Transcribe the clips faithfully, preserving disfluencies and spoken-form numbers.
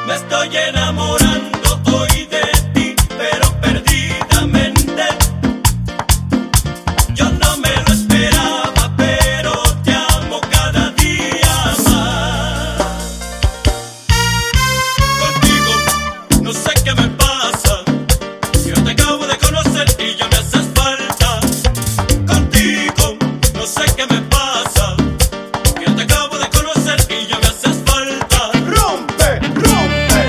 Me estoy enamorando hoy de ti, pero perdidamente. Yo no me lo esperaba, pero te amo cada día más. Contigo no sé qué me pasa, yo te acabo de conocer y ya me haces falta. Contigo no sé qué me pasa, yo te acabo de conocer y ya me haces falta. ¡Rompe, rompe!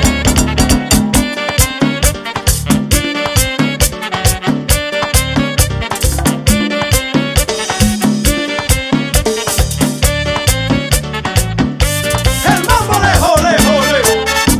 ¡El mambo lejos, lejos, lejos!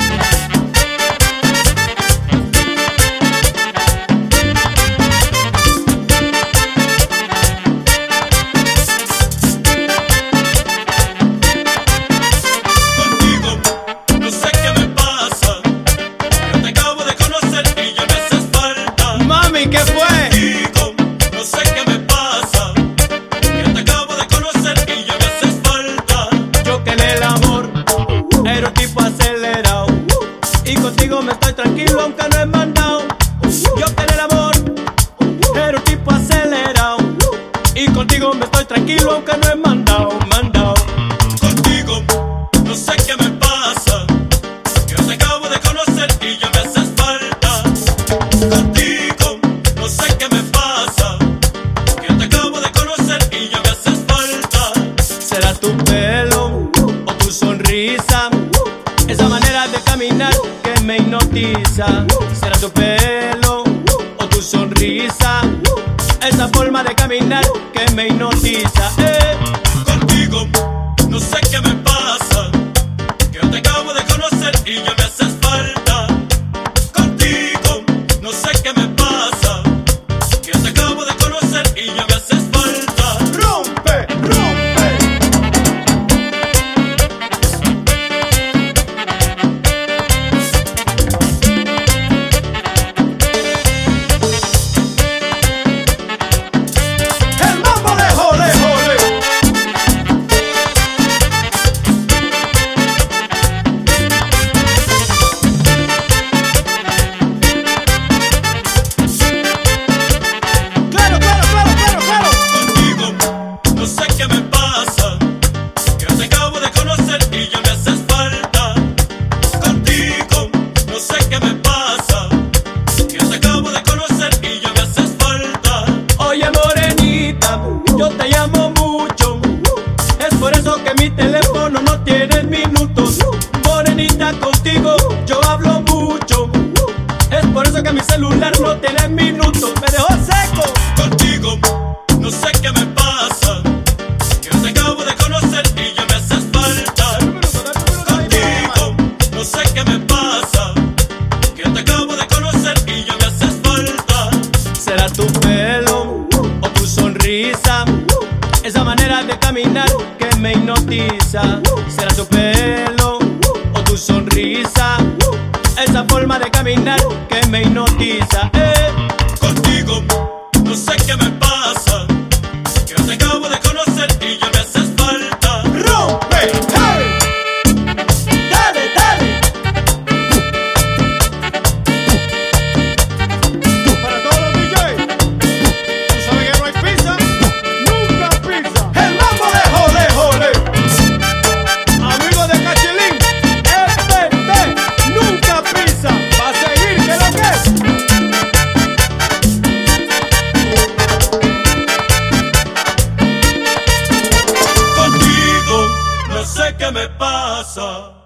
Contigo no sé qué me pasa, yo te acabo de conocer y ya me haces falta. Mami, ¿qué fue? Contigo no sé qué me pasa, yo te acabo de conocer y ya me haces falta. Yo que en el amor era un tipo acelerado, y contigo me estoy tranquilo aunque no he mandado. Yo que en el amor era un tipo acelerado, y contigo me estoy tranquilo aunque no he mandado, mandado. Contigo no sé qué me pasa, yo te acabo de conocer y ya me haces falta. Contigo no sé qué me pasa, yo te acabo de conocer y ya me haces falta. Será tu pelo o tu sonrisa, esa manera de caminar que me hipnotiza. Será tu pelo o tu sonrisa, esa forma de caminar que me hipnotiza. Eh. Contigo no sé qué me pasa, yo te acabo de conocer y ya me haces falta. Contigo no sé qué me pasa, yo te acabo de conocer y ya me haces falta. ¡Rompe, rompe! ¡El mambo lejos, lejos, lejos! ¡Claro, claro, claro, claro, claro! Contigo no sé qué me pasa, yo te acabo de conocer y ya me haces falta. Contigo no sé qué me pasa, yo te acabo de conocer y ya me haces falta. Oye, morenita, yo te llamo mucho, es por eso que mi teléfono no tiene minutos. Morenita, contigo yo hablo mucho, es por eso que mi celular no tiene minutos. Me dejó seco. Contigo no sé qué me pasa, yo te acabo de conocer y ya me haces falta. Contigo no sé qué me pasa, yo te acabo de conocer y ya me haces falta. Será tu pelo o tu sonrisa, esa manera de caminar que me hipnotiza. Será tu pelo o tu sonrisa, esa forma de caminar que me hipnotiza. Eh. Contigo no sé qué me pasa, yo te acabo de conocer y ya me haces falta. ¡Rompe! ¡Hey! ¡Dale, dale! Para todos los D Js, ¿tú sabes que no hay pizza? ¡Nunca pizza! ¡El mambo lejos, lejos, lejos! Amigos de Cachilín, F T, nunca pizza. Va a seguir, ¿qué es lo que es? Contigo no sé qué me pasa.